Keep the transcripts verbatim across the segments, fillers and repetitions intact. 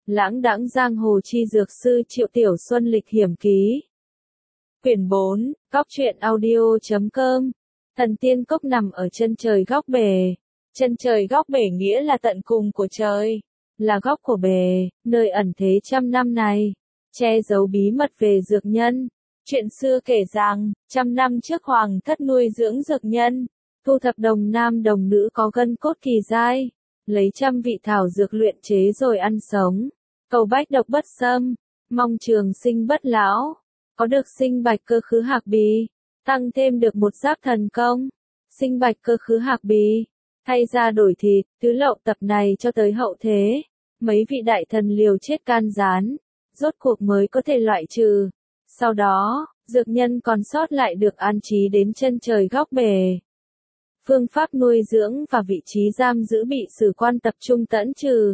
Lãng đãng giang hồ chi dược sư Triệu Tiểu Xuân lịch hiểm ký. Quyển bốn, Cóc truyện audio chấm com. Thần tiên cốc nằm ở chân trời góc bể. Chân trời góc bể nghĩa là tận cùng của trời, là góc của bể, nơi ẩn thế trăm năm này, che giấu bí mật về dược nhân. Chuyện xưa kể rằng, trăm năm trước hoàng thất nuôi dưỡng dược nhân, thu thập đồng nam đồng nữ có gân cốt kỳ dai, lấy trăm vị thảo dược luyện chế rồi ăn sống, cầu bách độc bất xâm, mong trường sinh bất lão, có được sinh bạch cơ khứ hạc bì, tăng thêm được một giáp thần công, sinh bạch cơ khứ hạc bì, thay ra đổi thịt, tứ lậu tập này cho tới hậu thế, mấy vị đại thần liều chết can gián, rốt cuộc mới có thể loại trừ. Sau đó, dược nhân còn sót lại được an trí đến chân trời góc bể. Phương pháp nuôi dưỡng và vị trí giam giữ bị sử quan tập trung tẫn trừ.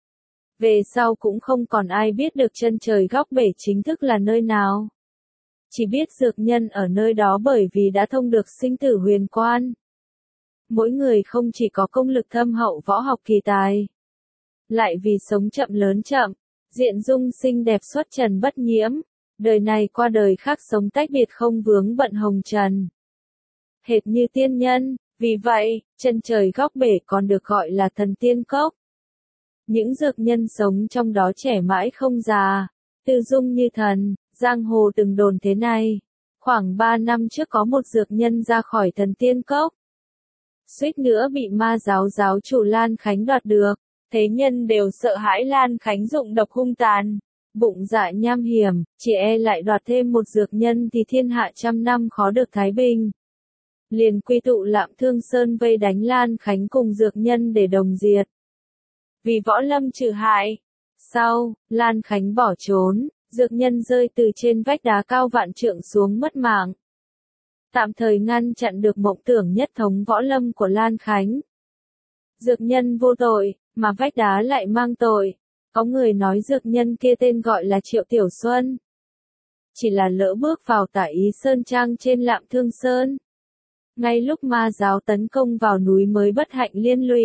Về sau cũng không còn ai biết được chân trời góc bể chính thức là nơi nào. Chỉ biết dược nhân ở nơi đó bởi vì đã thông được sinh tử huyền quan. Mỗi người không chỉ có công lực thâm hậu võ học kỳ tài, lại vì sống chậm lớn chậm, diện dung xinh đẹp xuất trần bất nhiễm, đời này qua đời khác sống tách biệt không vướng bận hồng trần. Hệt như tiên nhân, vì vậy, chân trời góc bể còn được gọi là thần tiên cốc. Những dược nhân sống trong đó trẻ mãi không già, tư dung như thần, giang hồ từng đồn thế này. Khoảng ba năm trước có một dược nhân ra khỏi thần tiên cốc, suýt nữa bị ma giáo giáo chủ Lan Khánh đoạt được. Thế nhân đều sợ hãi Lan Khánh dụng độc hung tàn, bụng dạ nham hiểm, chỉ e lại đoạt thêm một dược nhân thì thiên hạ trăm năm khó được thái bình. Liền quy tụ Lạm Thương Sơn vây đánh Lan Khánh cùng dược nhân để đồng diệt. Vì võ lâm trừ hại. Sau, Lan Khánh bỏ trốn, dược nhân rơi từ trên vách đá cao vạn trượng xuống mất mạng. Tạm thời ngăn chặn được mộng tưởng nhất thống võ lâm của Lan Khánh. Dược nhân vô tội, mà vách đá lại mang tội. Có người nói dược nhân kia tên gọi là Triệu Tiểu Xuân. Chỉ là lỡ bước vào Tả Ý Sơn Trang trên Lạm Thương Sơn. Ngay lúc ma giáo tấn công vào núi mới bất hạnh liên lụy.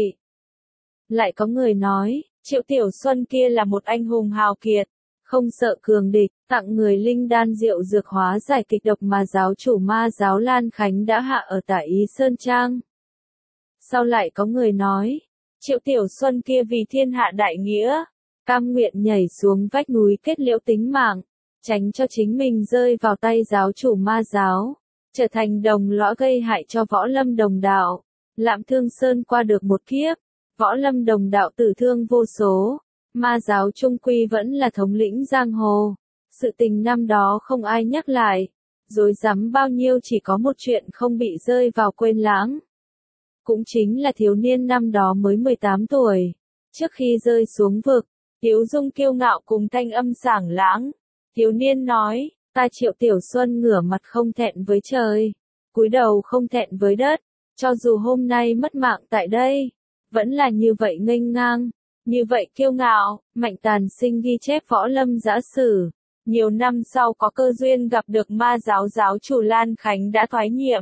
Lại có người nói, Triệu Tiểu Xuân kia là một anh hùng hào kiệt, không sợ cường địch, tặng người linh đan rượu dược hóa giải kịch độc mà giáo chủ ma giáo Lan Khánh đã hạ ở Tả Ý Sơn Trang. Sau lại có người nói, Triệu Tiểu Xuân kia vì thiên hạ đại nghĩa, cam nguyện nhảy xuống vách núi kết liễu tính mạng, tránh cho chính mình rơi vào tay giáo chủ ma giáo, trở thành đồng lõa gây hại cho võ lâm đồng đạo. Lạm Thương Sơn qua được một kiếp, võ lâm đồng đạo tử thương vô số, ma giáo trung quy vẫn là thống lĩnh giang hồ. Sự tình năm đó không ai nhắc lại, rối rắm bao nhiêu chỉ có một chuyện không bị rơi vào quên lãng. Cũng chính là thiếu niên năm đó mới mười tám tuổi, trước khi rơi xuống vực, Tiếu Dung kiêu ngạo cùng thanh âm sảng lãng. Thiếu niên nói, ta Triệu Tiểu Xuân ngửa mặt không thẹn với trời, cúi đầu không thẹn với đất, cho dù hôm nay mất mạng tại đây, vẫn là như vậy nghênh ngang, như vậy kiêu ngạo. Mạnh Tàn Sinh ghi chép võ lâm dã sử, nhiều năm sau có cơ duyên gặp được ma giáo giáo chủ Lan Khánh đã thoái nhiệm.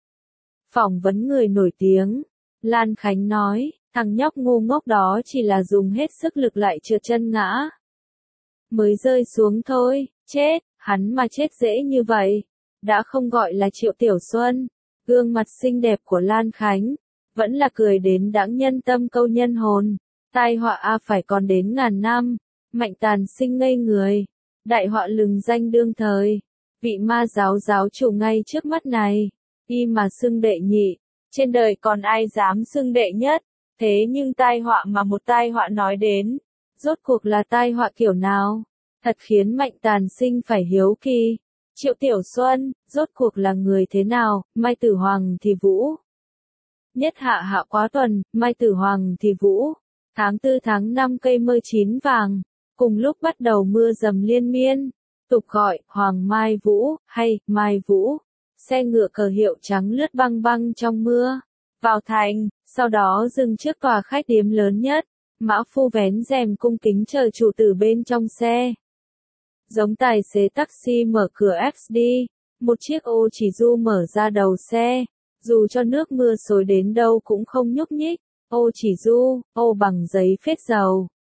Phỏng vấn người nổi tiếng, Lan Khánh nói, thằng nhóc ngu ngốc đó chỉ là dùng hết sức lực lại trượt chân ngã. Mới rơi xuống thôi, chết, hắn mà chết dễ như vậy, đã không gọi là Triệu Tiểu Xuân. Gương mặt xinh đẹp của Lan Khánh, vẫn là cười đến đãng nhân tâm câu nhân hồn. Tai họa a phải còn đến ngàn năm, Mạnh Tàn Sinh ngây người, đại họa lừng danh đương thời, vị ma giáo giáo chủ ngay trước mắt này. Y mà xưng đệ nhị, trên đời còn ai dám xưng đệ nhất, thế nhưng tai họa mà một tai họa nói đến, rốt cuộc là tai họa kiểu nào, thật khiến Mạnh Tàn Sinh phải hiếu kỳ. Triệu Tiểu Xuân, rốt cuộc là người thế nào? Mai Tử Hoàng thì Vũ. Nhất hạ hạ quá tuần, Mai Tử Hoàng thì Vũ. Tháng tư tháng năm cây mơ chín vàng, cùng lúc bắt đầu mưa dầm liên miên, tục gọi Hoàng Mai Vũ hay Mai Vũ. Xe ngựa cờ hiệu trắng lướt băng băng trong mưa, vào thành, sau đó dừng trước tòa khách điếm lớn nhất, mã phu vén rèm cung kính chờ chủ tử bên trong xe. Giống tài xế taxi mở cửa ép đê, một chiếc ô chỉ du mở ra đầu xe, dù cho nước mưa xối đến đâu cũng không nhúc nhích, ô chỉ du, ô bằng giấy phết dầu,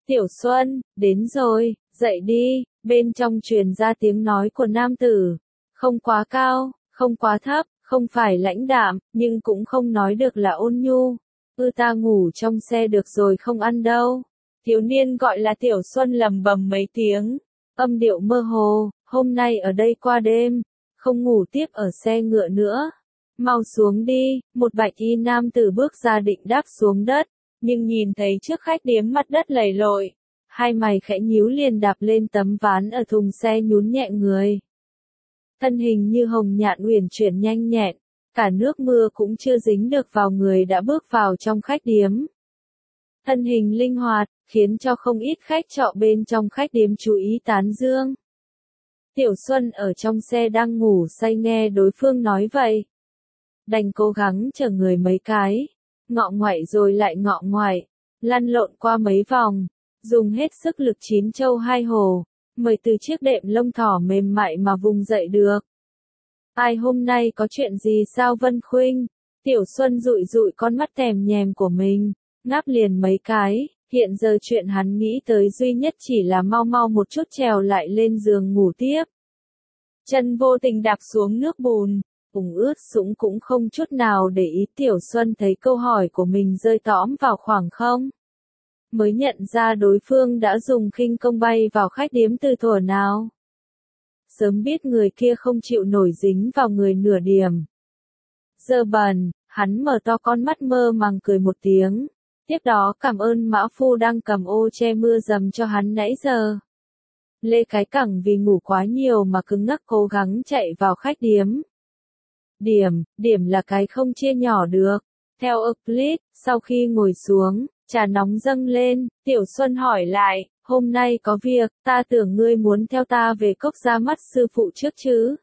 Tiểu Xuân, đến rồi, dậy đi, bên trong truyền ra tiếng nói của nam tử. Không quá cao, không quá thấp, không phải lãnh đạm, nhưng cũng không nói được là ôn nhu. Ư ta ngủ trong xe được rồi không ăn đâu. Thiếu niên gọi là Tiểu Xuân lầm bầm mấy tiếng, âm điệu mơ hồ, hôm nay ở đây qua đêm, không ngủ tiếp ở xe ngựa nữa. Mau xuống đi, một bạch y nam tử bước ra định đáp xuống đất, nhưng nhìn thấy trước khách điếm mặt đất lầy lội. Hai mày khẽ nhíu liền đạp lên tấm ván ở thùng xe nhún nhẹ người. Thân hình như hồng nhạn uyển chuyển nhanh nhẹn, cả nước mưa cũng chưa dính được vào người đã bước vào trong khách điếm. Thân hình linh hoạt, khiến cho không ít khách trọ bên trong khách điếm chú ý tán dương. Tiểu Xuân ở trong xe đang ngủ say nghe đối phương nói vậy. Đành cố gắng chở người mấy cái, ngọ ngoại rồi lại ngọ ngoại, lăn lộn qua mấy vòng, dùng hết sức lực chín châu hai hồ, mới từ chiếc đệm lông thỏ mềm mại mà vùng dậy được. Ai hôm nay có chuyện gì sao Vân Khuynh? Tiểu Xuân dụi dụi con mắt tèm nhèm của mình, ngáp liền mấy cái, hiện giờ chuyện hắn nghĩ tới duy nhất chỉ là mau mau một chút trèo lại lên giường ngủ tiếp. Chân vô tình đạp xuống nước bùn, ủng ướt sũng cũng không chút nào để ý. Tiểu Xuân thấy câu hỏi của mình rơi tõm vào khoảng không. Mới nhận ra đối phương đã dùng khinh công bay vào khách điếm từ thuở nào. Sớm biết người kia không chịu nổi dính vào người nửa điểm. Giờ bần, hắn mở to con mắt mơ màng cười một tiếng. Tiếp đó cảm ơn mã phu đang cầm ô che mưa dầm cho hắn nãy giờ. Lê cái cẳng vì ngủ quá nhiều mà cứng ngắc cố gắng chạy vào khách điếm. Điểm, điểm là cái không chia nhỏ được. Theo Euclid, sau khi ngồi xuống, trà nóng dâng lên, Tiểu Xuân hỏi lại, hôm nay có việc, ta tưởng ngươi muốn theo ta về cốc ra mắt sư phụ trước chứ.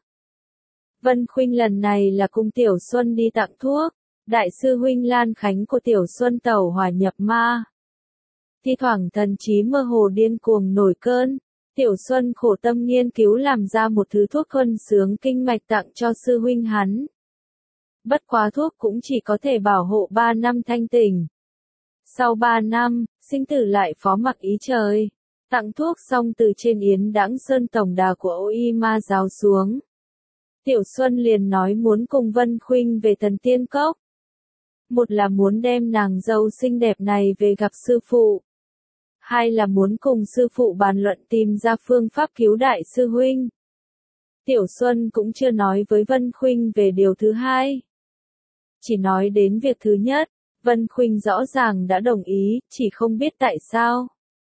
Vân Khuynh lần này là cùng Tiểu Xuân đi tặng thuốc, đại sư huynh Lan Khánh của Tiểu Xuân tẩu hỏa nhập ma. Thi thoảng thần trí mơ hồ điên cuồng nổi cơn, Tiểu Xuân khổ tâm nghiên cứu làm ra một thứ thuốc huân sướng kinh mạch tặng cho sư huynh hắn. Bất quá thuốc cũng chỉ có thể bảo hộ ba năm thanh tỉnh. Sau ba năm, sinh tử lại phó mặc ý trời. Tặng thuốc xong từ trên yến đãng sơn tổng đà của Ô Y Ma giáo xuống. Tiểu Xuân liền nói muốn cùng Vân Khuynh về Thần Tiên Cốc. Một là muốn đem nàng dâu xinh đẹp này về gặp sư phụ. Hai là muốn cùng sư phụ bàn luận tìm ra phương pháp cứu đại sư huynh. Tiểu Xuân cũng chưa nói với Vân Khuynh về điều thứ hai. Chỉ nói đến việc thứ nhất, Vân Khuynh rõ ràng đã đồng ý, chỉ không biết tại sao.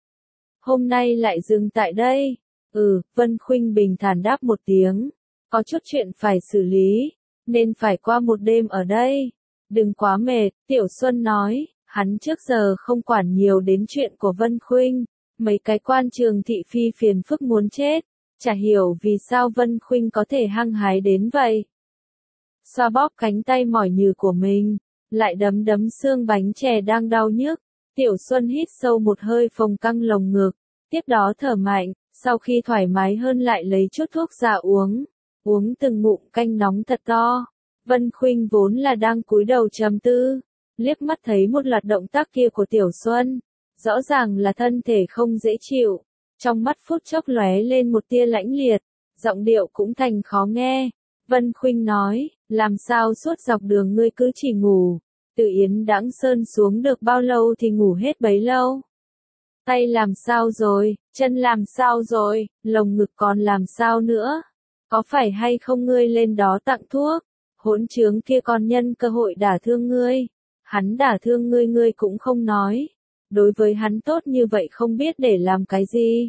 Hôm nay lại dừng tại đây. Ừ, Vân Khuynh bình thản đáp một tiếng. Có chút chuyện phải xử lý, nên phải qua một đêm ở đây. Đừng quá mệt, Tiểu Xuân nói, hắn trước giờ không quản nhiều đến chuyện của Vân Khuynh. Mấy cái quan trường thị phi phiền phức muốn chết, chả hiểu vì sao Vân Khuynh có thể hăng hái đến vậy. Xoa bóp cánh tay mỏi nhừ của mình, lại đấm đấm xương bánh chè đang đau nhức. Tiểu Xuân hít sâu một hơi phồng căng lồng ngực, tiếp đó thở mạnh, sau khi thoải mái hơn lại lấy chút thuốc ra uống, uống từng ngụm canh nóng thật to. Vân Khuynh vốn là đang cúi đầu trầm tư, liếc mắt thấy một loạt động tác kia của Tiểu Xuân, rõ ràng là thân thể không dễ chịu, trong mắt phút chốc lóe lên một tia lãnh liệt, giọng điệu cũng thành khó nghe. Vân Khuynh nói, làm sao suốt dọc đường ngươi cứ chỉ ngủ, từ Yến Đãng Sơn xuống được bao lâu thì ngủ hết bấy lâu. Tay làm sao rồi, chân làm sao rồi, lồng ngực còn làm sao nữa, có phải hay không ngươi lên đó tặng thuốc, hỗn trướng kia còn nhân cơ hội đả thương ngươi, hắn đả thương ngươi ngươi cũng không nói, đối với hắn tốt như vậy không biết để làm cái gì.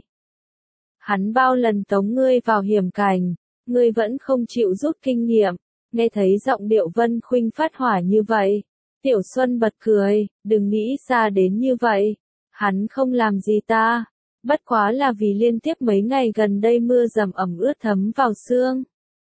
Hắn bao lần tống ngươi vào hiểm cảnh, ngươi vẫn không chịu rút kinh nghiệm. Nghe thấy giọng điệu Vân Khuynh phát hỏa như vậy, Tiểu Xuân bật cười, đừng nghĩ xa đến như vậy, hắn không làm gì ta, bất quá là vì liên tiếp mấy ngày gần đây mưa dầm ẩm ướt thấm vào xương.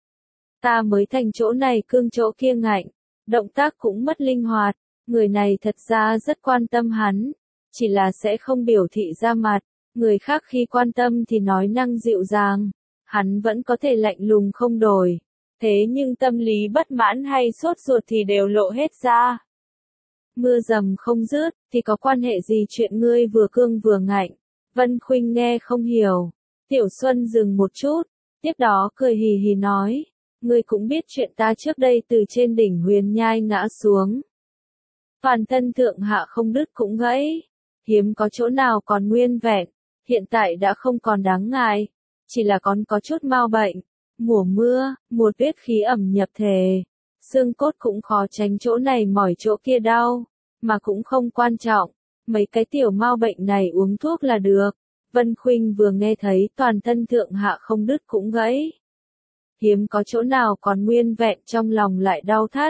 Ta mới thành chỗ này cương chỗ kia ngạnh, động tác cũng mất linh hoạt, người này thật ra rất quan tâm hắn, chỉ là sẽ không biểu thị ra mặt, người khác khi quan tâm thì nói năng dịu dàng, hắn vẫn có thể lạnh lùng không đổi. Thế nhưng tâm lý bất mãn hay sốt ruột thì đều lộ hết ra. Mưa dầm không dứt, thì có quan hệ gì chuyện ngươi vừa cương vừa ngạnh. Vân Khuynh nghe không hiểu. Tiểu Xuân dừng một chút, tiếp đó cười hì hì nói, ngươi cũng biết chuyện ta trước đây từ trên đỉnh Huyền Nhai ngã xuống. Toàn thân thượng hạ không đứt cũng gãy, hiếm có chỗ nào còn nguyên vẹn, hiện tại đã không còn đáng ngại, chỉ là còn có chút mau bệnh. Mùa mưa, mùa tuyết khí ẩm nhập thể, xương cốt cũng khó tránh chỗ này mỏi chỗ kia đau, mà cũng không quan trọng, mấy cái tiểu mau bệnh này uống thuốc là được. Vân Khuynh vừa nghe thấy toàn thân thượng hạ không đứt cũng gãy, hiếm có chỗ nào còn nguyên vẹn, trong lòng lại đau thắt.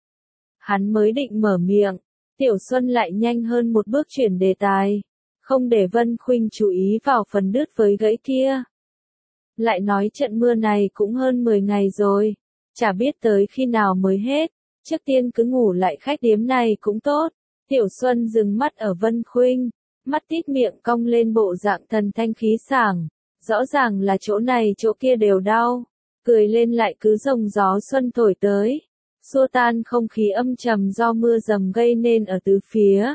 Hắn mới định mở miệng, Tiểu Xuân lại nhanh hơn một bước chuyển đề tài, không để Vân Khuynh chú ý vào phần đứt với gãy kia. Lại nói trận mưa này cũng hơn mười ngày rồi, chả biết tới khi nào mới hết, trước tiên cứ ngủ lại khách điếm này cũng tốt. Tiểu Xuân dừng mắt ở Vân Khuynh, mắt tít miệng cong lên bộ dạng thần thanh khí sảng, rõ ràng là chỗ này chỗ kia đều đau, cười lên lại cứ rồng gió xuân thổi tới, xua tan không khí âm trầm do mưa dầm gây nên ở tứ phía.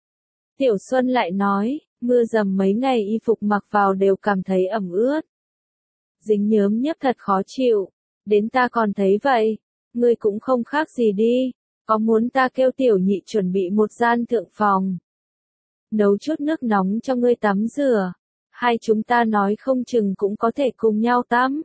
Tiểu Xuân lại nói, mưa dầm mấy ngày y phục mặc vào đều cảm thấy ẩm ướt, dính nhớm nhấp thật khó chịu, đến ta còn thấy vậy, ngươi cũng không khác gì đi, có muốn ta kêu tiểu nhị chuẩn bị một gian thượng phòng, nấu chút nước nóng cho ngươi tắm rửa, hai chúng ta nói không chừng cũng có thể cùng nhau tắm.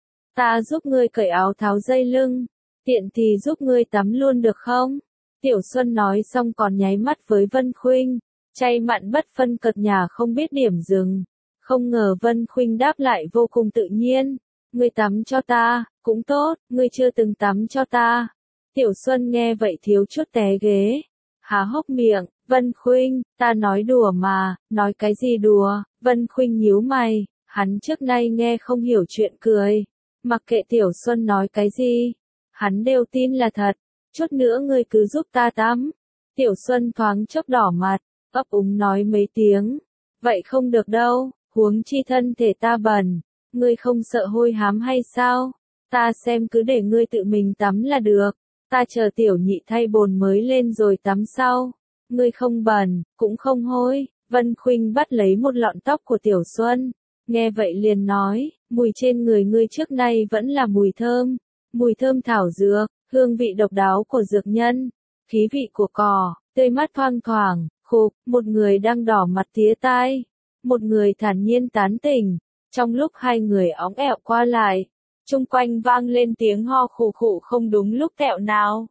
Ta giúp ngươi cởi áo tháo dây lưng, tiện thì giúp ngươi tắm luôn được không? Tiểu Xuân nói xong còn nháy mắt với Vân Khuynh, chay mặn bất phân cật nhà không biết điểm dừng. Không ngờ Vân Khuynh đáp lại vô cùng tự nhiên, ngươi tắm cho ta, cũng tốt, ngươi chưa từng tắm cho ta. Tiểu Xuân nghe vậy thiếu chút té ghế, há hốc miệng, Vân Khuynh, ta nói đùa mà, nói cái gì đùa? Vân Khuynh nhíu mày, hắn trước nay nghe không hiểu chuyện cười, mặc kệ Tiểu Xuân nói cái gì, hắn đều tin là thật, chút nữa ngươi cứ giúp ta tắm. Tiểu Xuân thoáng chốc đỏ mặt, ấp úng nói mấy tiếng, vậy không được đâu, huống chi thân thể ta bẩn, ngươi không sợ hôi hám hay sao? Ta xem cứ để ngươi tự mình tắm là được, ta chờ tiểu nhị thay bồn mới lên rồi tắm sau. Ngươi không bẩn, cũng không hôi. Vân Khuynh bắt lấy một lọn tóc của Tiểu Xuân, nghe vậy liền nói, mùi trên người ngươi trước nay vẫn là mùi thơm, mùi thơm thảo dược, hương vị độc đáo của dược nhân, khí vị của cỏ, tươi mát thoang thoảng, khục, một người đang đỏ mặt tía tai, một người thản nhiên tán tỉnh. Trong lúc hai người óng ẹo qua lại, chung quanh vang lên tiếng ho khụ khụ không đúng lúc tẹo nào.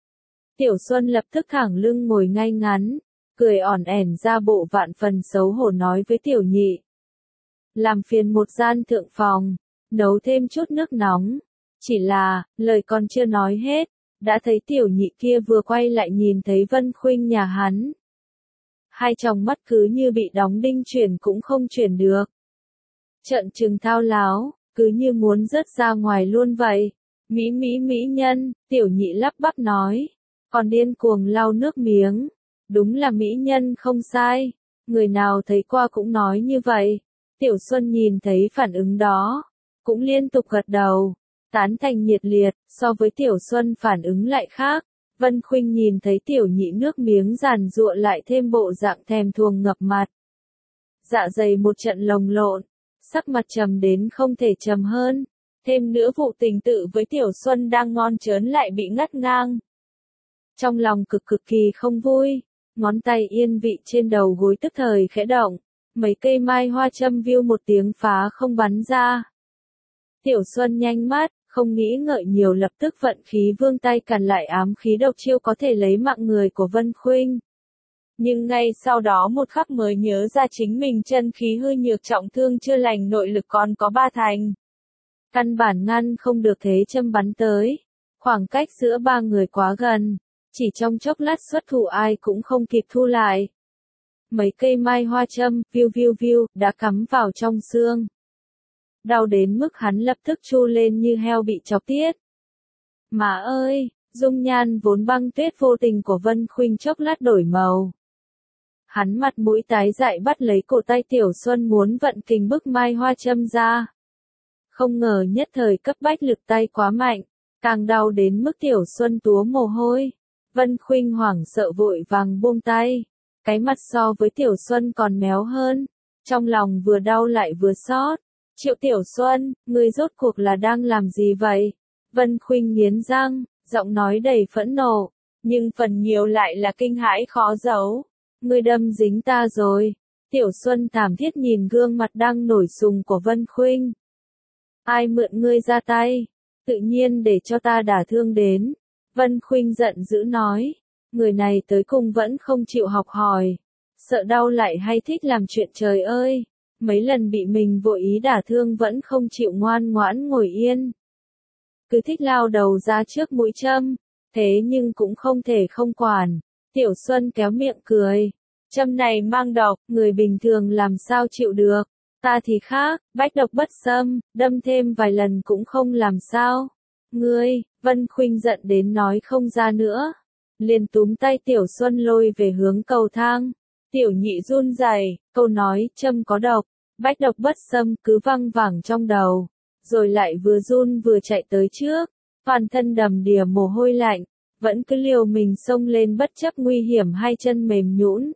Tiểu Xuân lập tức thẳng lưng ngồi ngay ngắn, cười ỏn ẻn ra bộ vạn phần xấu hổ nói với tiểu nhị. Làm phiền một gian thượng phòng, nấu thêm chút nước nóng. Chỉ là, lời còn chưa nói hết, đã thấy tiểu nhị kia vừa quay lại nhìn thấy Vân Khuynh nhà hắn. Hai tròng mắt cứ như bị đóng đinh chuyển cũng không chuyển được. Trợn trừng thao láo, cứ như muốn rớt ra ngoài luôn vậy. Mỹ mỹ mỹ nhân, tiểu nhị lắp bắp nói, còn điên cuồng lau nước miếng. Đúng là mỹ nhân không sai, người nào thấy qua cũng nói như vậy. Tiểu Xuân nhìn thấy phản ứng đó, cũng liên tục gật đầu, tán thành nhiệt liệt. So với Tiểu Xuân phản ứng lại khác, Vân Khuynh nhìn thấy tiểu nhị nước miếng giàn giụa lại thêm bộ dạng thèm thuồng ngập mặt. Dạ dày một trận lồng lộn, sắc mặt trầm đến không thể trầm hơn, thêm nữa vụ tình tự với Tiểu Xuân đang ngon chớn lại bị ngắt ngang. Trong lòng cực cực kỳ không vui, ngón tay yên vị trên đầu gối tức thời khẽ động, mấy cây mai hoa châm viu một tiếng phá không bắn ra. Tiểu Xuân nhanh mắt, không nghĩ ngợi nhiều lập tức vận khí vương tay càn lại ám khí độc chiêu có thể lấy mạng người của Vân Khuynh. Nhưng ngay sau đó một khắc mới nhớ ra chính mình chân khí hư nhược trọng thương chưa lành, nội lực còn có ba thành. Căn bản ngăn không được thế châm bắn tới. Khoảng cách giữa ba người quá gần, chỉ trong chốc lát xuất thủ ai cũng không kịp thu lại. Mấy cây mai hoa châm, viu viu viu, đã cắm vào trong xương. Đau đến mức hắn lập tức chu lên như heo bị chọc tiết. Má ơi, dung nhan vốn băng tuyết vô tình của Vân Khuynh chốc lát đổi màu. Hắn mặt mũi tái dại bắt lấy cổ tay Tiểu Xuân muốn vận kình bức mai hoa châm ra. Không ngờ nhất thời cấp bách lực tay quá mạnh, càng đau đến mức Tiểu Xuân túa mồ hôi. Vân Khuynh hoảng sợ vội vàng buông tay, cái mặt so với Tiểu Xuân còn méo hơn, trong lòng vừa đau lại vừa xót. Triệu Tiểu Xuân, ngươi rốt cuộc là đang làm gì vậy? Vân Khuynh nghiến răng, giọng nói đầy phẫn nộ, nhưng phần nhiều lại là kinh hãi khó giấu. Ngươi đâm dính ta rồi. Tiểu Xuân thảm thiết nhìn gương mặt đang nổi sùng của Vân Khuynh. Ai mượn ngươi ra tay? Tự nhiên để cho ta đả thương đến. Vân Khuynh giận dữ nói. Người này tới cùng vẫn không chịu học hỏi. Sợ đau lại hay thích làm chuyện trời ơi. Mấy lần bị mình vội ý đả thương vẫn không chịu ngoan ngoãn ngồi yên. Cứ thích lao đầu ra trước mũi châm. Thế nhưng cũng không thể không quản. Tiểu Xuân kéo miệng cười. Châm này mang độc, người bình thường làm sao chịu được. Ta thì khác, bách độc bất xâm, đâm thêm vài lần cũng không làm sao. Ngươi, Vân Khuynh giận đến nói không ra nữa. Liền túm tay Tiểu Xuân lôi về hướng cầu thang. Tiểu Nhị run rẩy, câu nói châm có độc, bách độc bất xâm cứ văng vẳng trong đầu. Rồi lại vừa run vừa chạy tới trước, toàn thân đầm đìa mồ hôi lạnh, vẫn cứ liều mình xông lên bất chấp nguy hiểm hai chân mềm nhũn.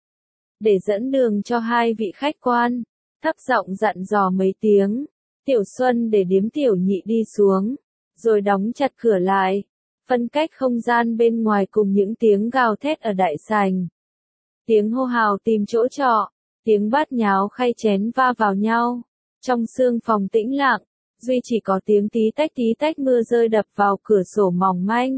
Để dẫn đường cho hai vị khách quan, thấp giọng dặn dò mấy tiếng. Tiểu Xuân để điếm Tiểu Nhị đi xuống, rồi đóng chặt cửa lại, phân cách không gian bên ngoài cùng những tiếng gào thét ở đại sảnh. Tiếng hô hào tìm chỗ trọ, tiếng bát nháo khay chén va vào nhau. Trong sương phòng tĩnh lặng, duy chỉ có tiếng tí tách tí tách mưa rơi đập vào cửa sổ mỏng manh.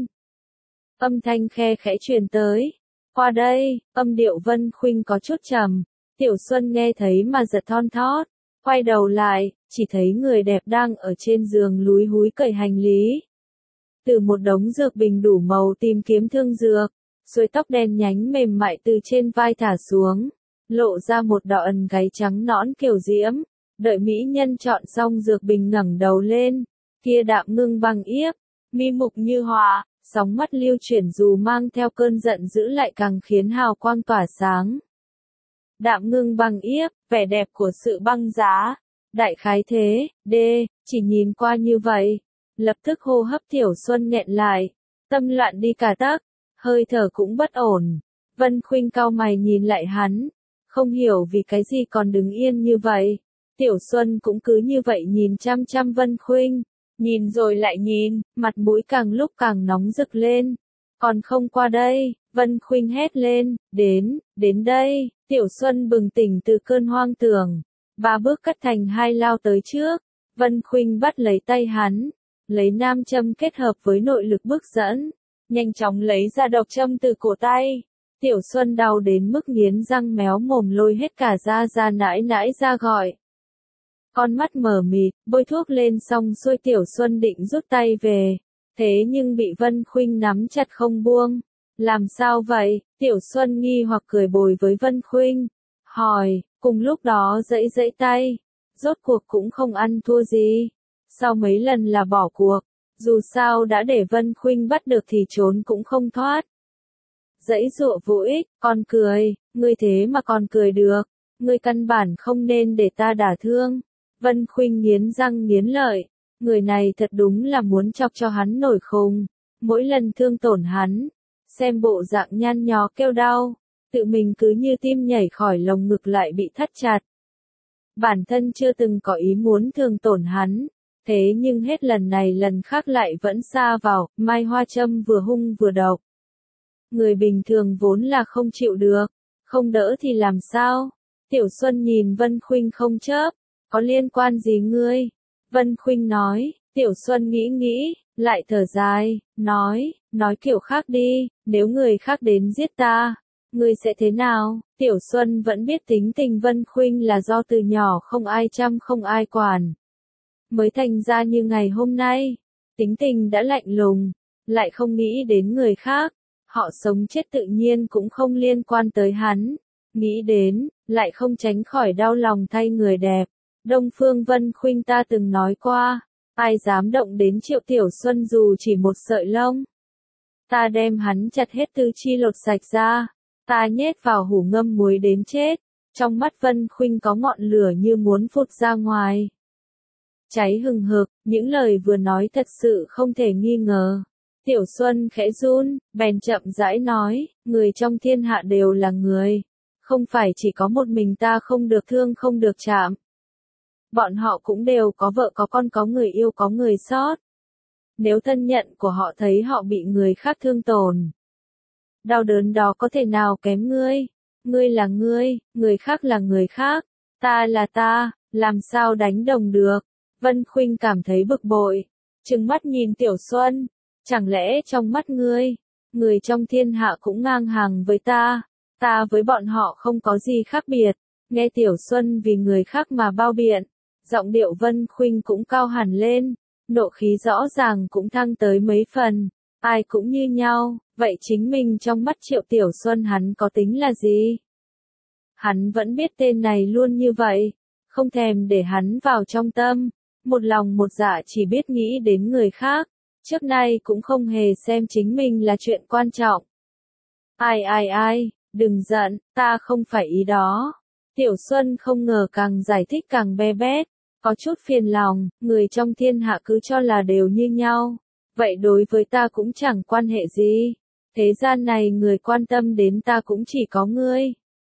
Âm thanh khe khẽ truyền tới. Qua đây, âm điệu Vân Khuynh có chút trầm. Tiểu Xuân nghe thấy mà giật thon thót. Quay đầu lại, chỉ thấy người đẹp đang ở trên giường lúi húi cởi hành lý. Từ một đống dược bình đủ màu tìm kiếm thương dược, xuôi tóc đen nhánh mềm mại từ trên vai thả xuống, lộ ra một đạo ẩn gáy trắng nõn kiều diễm. Đợi mỹ nhân chọn xong dược bình ngẩng đầu lên, kia đạm ngưng băng yếp, mi mục như họa, sóng mắt lưu chuyển dù mang theo cơn giận dữ lại càng khiến hào quang tỏa sáng. Đạm ngưng băng yếp, vẻ đẹp của sự băng giá. Đại khái thế, đê, chỉ nhìn qua như vậy. Lập tức hô hấp Tiểu Xuân nghẹn lại, tâm loạn đi cả tấc, hơi thở cũng bất ổn. Vân Khuynh cau mày nhìn lại hắn, không hiểu vì cái gì còn đứng yên như vậy. Tiểu Xuân cũng cứ như vậy nhìn chăm chăm Vân Khuynh, nhìn rồi lại nhìn, mặt mũi càng lúc càng nóng rực lên. Còn không qua đây, Vân Khuynh hét lên, đến, đến đây. Tiểu Xuân bừng tỉnh từ cơn hoang tưởng, ba bước cắt thành hai lao tới trước. Vân Khuynh bắt lấy tay hắn, lấy nam châm kết hợp với nội lực bước dẫn, nhanh chóng lấy ra độc châm từ cổ tay. Tiểu Xuân đau đến mức nghiến răng méo mồm lôi hết cả da ra nãi nãi ra gọi. Con mắt mờ mịt, bôi thuốc lên xong xuôi Tiểu Xuân định rút tay về, thế nhưng bị Vân Khuynh nắm chặt không buông. Làm sao vậy? Tiểu Xuân nghi hoặc cười bồi với Vân Khuynh, hỏi, cùng lúc đó dẫy dẫy tay, rốt cuộc cũng không ăn thua gì. Sau mấy lần là bỏ cuộc, dù sao đã để Vân Khuynh bắt được thì trốn cũng không thoát. Dẫy dụa vô ích, con cười, ngươi thế mà còn cười được, ngươi căn bản không nên để ta đả thương. Vân Khuynh nghiến răng nghiến lợi, người này thật đúng là muốn chọc cho hắn nổi khùng, mỗi lần thương tổn hắn, xem bộ dạng nhăn nhó kêu đau, tự mình cứ như tim nhảy khỏi lồng ngực lại bị thắt chặt. Bản thân chưa từng có ý muốn thương tổn hắn, thế nhưng hết lần này lần khác lại vẫn sa vào, mai hoa châm vừa hung vừa độc. Người bình thường vốn là không chịu được, không đỡ thì làm sao? Tiểu Xuân nhìn Vân Khuynh không chớp, có liên quan gì ngươi? Vân Khuynh nói. Tiểu Xuân nghĩ nghĩ, lại thở dài, nói, nói kiểu khác đi, nếu người khác đến giết ta, ngươi sẽ thế nào? Tiểu Xuân vẫn biết tính tình Vân Khuynh là do từ nhỏ không ai chăm không ai quản, mới thành ra như ngày hôm nay. Tính tình đã lạnh lùng, lại không nghĩ đến người khác, họ sống chết tự nhiên cũng không liên quan tới hắn. Nghĩ đến, lại không tránh khỏi đau lòng thay người đẹp. Đông Phương Vân Khuynh ta từng nói qua, ai dám động đến Triệu Tiểu Xuân dù chỉ một sợi lông, ta đem hắn chặt hết tứ chi lột sạch ra, ta nhét vào hủ ngâm muối đến chết. Trong mắt Vân Khuynh có ngọn lửa như muốn phụt ra ngoài, cháy hừng hực, những lời vừa nói thật sự không thể nghi ngờ. Tiểu Xuân khẽ run, bèn chậm rãi nói, người trong thiên hạ đều là người, Không phải chỉ có một mình ta không được thương không được chạm. Bọn họ cũng đều có vợ có con có người yêu có người xót. Nếu thân nhận của họ thấy họ bị người khác thương tổn, đau đớn đó có thể nào kém ngươi? Ngươi là ngươi, người khác là người khác, ta là ta, làm sao đánh đồng được? Vân Khuynh cảm thấy bực bội, trừng mắt nhìn Tiểu Xuân, chẳng lẽ trong mắt ngươi, người trong thiên hạ cũng ngang hàng với ta, ta với bọn họ không có gì khác biệt. Nghe Tiểu Xuân vì người khác mà bao biện, giọng điệu Vân Khuynh cũng cao hẳn lên, nộ khí rõ ràng cũng thăng tới mấy phần. Ai cũng như nhau, vậy chính mình trong mắt Triệu Tiểu Xuân hắn có tính là gì? Hắn vẫn biết tên này luôn như vậy, không thèm để hắn vào trong tâm, một lòng một dạ chỉ biết nghĩ đến người khác, trước nay cũng không hề xem chính mình là chuyện quan trọng. Ai ai ai, đừng giận, ta không phải ý đó. Tiểu Xuân không ngờ càng giải thích càng be bét, có chút phiền lòng, người trong thiên hạ cứ cho là đều như nhau. Vậy đối với ta cũng chẳng quan hệ gì. Thế gian này người quan tâm đến ta cũng chỉ có ngươi.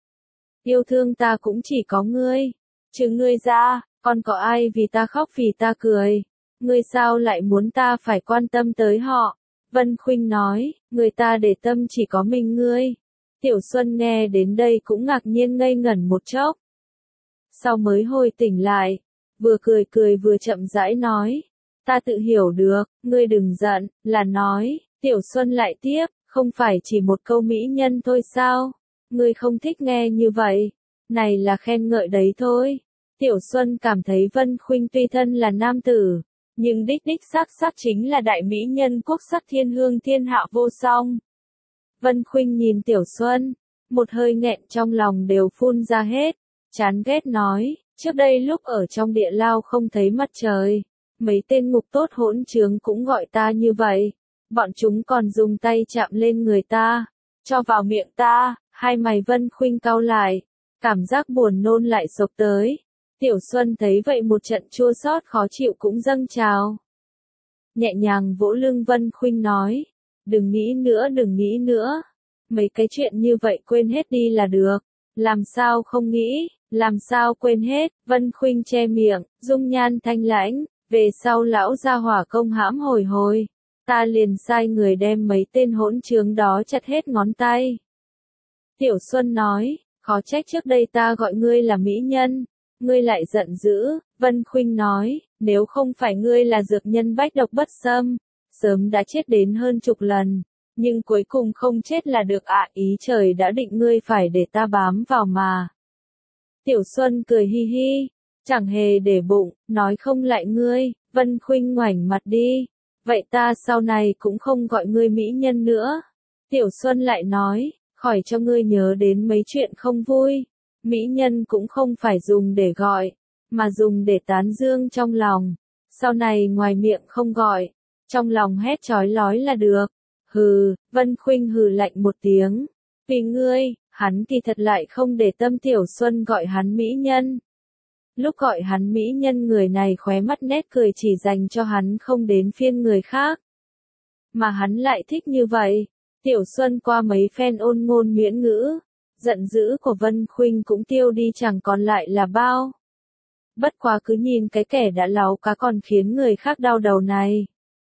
Yêu thương ta cũng chỉ có ngươi. Trừ ngươi ra, còn có ai vì ta khóc vì ta cười. Ngươi sao lại muốn ta phải quan tâm tới họ? Vân Khuynh nói, người ta để tâm chỉ có mình ngươi. Tiểu Xuân nghe đến đây cũng ngạc nhiên ngây ngẩn một chốc. Sau mới hồi tỉnh lại, vừa cười cười vừa chậm rãi nói. Ta tự hiểu được, ngươi đừng giận, là nói, Tiểu Xuân lại tiếp, không phải chỉ một câu mỹ nhân thôi sao? Ngươi không thích nghe như vậy, này là khen ngợi đấy thôi. Tiểu Xuân cảm thấy Vân Khuynh tuy thân là nam tử, nhưng đích đích xác xác chính là đại mỹ nhân quốc sắc thiên hương thiên hạ vô song. Vân Khuynh nhìn Tiểu Xuân, một hơi nghẹn trong lòng đều phun ra hết, chán ghét nói, trước đây lúc ở trong địa lao không thấy mặt trời. Mấy tên ngục tốt hỗn trướng cũng gọi ta như vậy. Bọn chúng còn dùng tay chạm lên người ta, cho vào miệng ta, hai mày Vân Khuynh cau lại, cảm giác buồn nôn lại xộc tới. Tiểu Xuân thấy vậy một trận chua xót khó chịu cũng dâng trào. Nhẹ nhàng vỗ lưng Vân Khuynh nói, đừng nghĩ nữa đừng nghĩ nữa, mấy cái chuyện như vậy quên hết đi là được. Làm sao không nghĩ, làm sao quên hết? Vân Khuynh che miệng, dung nhan thanh lãnh. Về sau lão gia hỏa công hãm hồi hồi, ta liền sai người đem mấy tên hỗn trướng đó chặt hết ngón tay. Tiểu Xuân nói, khó trách trước đây ta gọi ngươi là mỹ nhân, ngươi lại giận dữ. Vân Khuynh nói, nếu không phải ngươi là dược nhân bách độc bất xâm, sớm đã chết đến hơn chục lần, nhưng cuối cùng không chết là được ạ, à, ý trời đã định ngươi phải để ta bám vào mà. Tiểu Xuân cười hi hi. Chẳng hề để bụng, nói không lại ngươi. Vân Khuynh ngoảnh mặt đi. Vậy ta sau này cũng không gọi ngươi mỹ nhân nữa. Tiểu Xuân lại nói, khỏi cho ngươi nhớ đến mấy chuyện không vui. Mỹ nhân cũng không phải dùng để gọi, mà dùng để tán dương trong lòng. Sau này ngoài miệng không gọi, trong lòng hét chói lói là được. Hừ, Vân Khuynh hừ lạnh một tiếng. Vì ngươi, hắn kỳ thật lại không để tâm Tiểu Xuân gọi hắn mỹ nhân. Lúc gọi hắn mỹ nhân người này khóe mắt nét cười chỉ dành cho hắn không đến phiên người khác. Mà hắn lại thích như vậy. Tiểu Xuân qua mấy phen ôn ngôn miễn ngữ, giận dữ của Vân Khuynh cũng tiêu đi chẳng còn lại là bao. Bất quá cứ nhìn cái kẻ đã láu cá còn khiến người khác đau đầu này.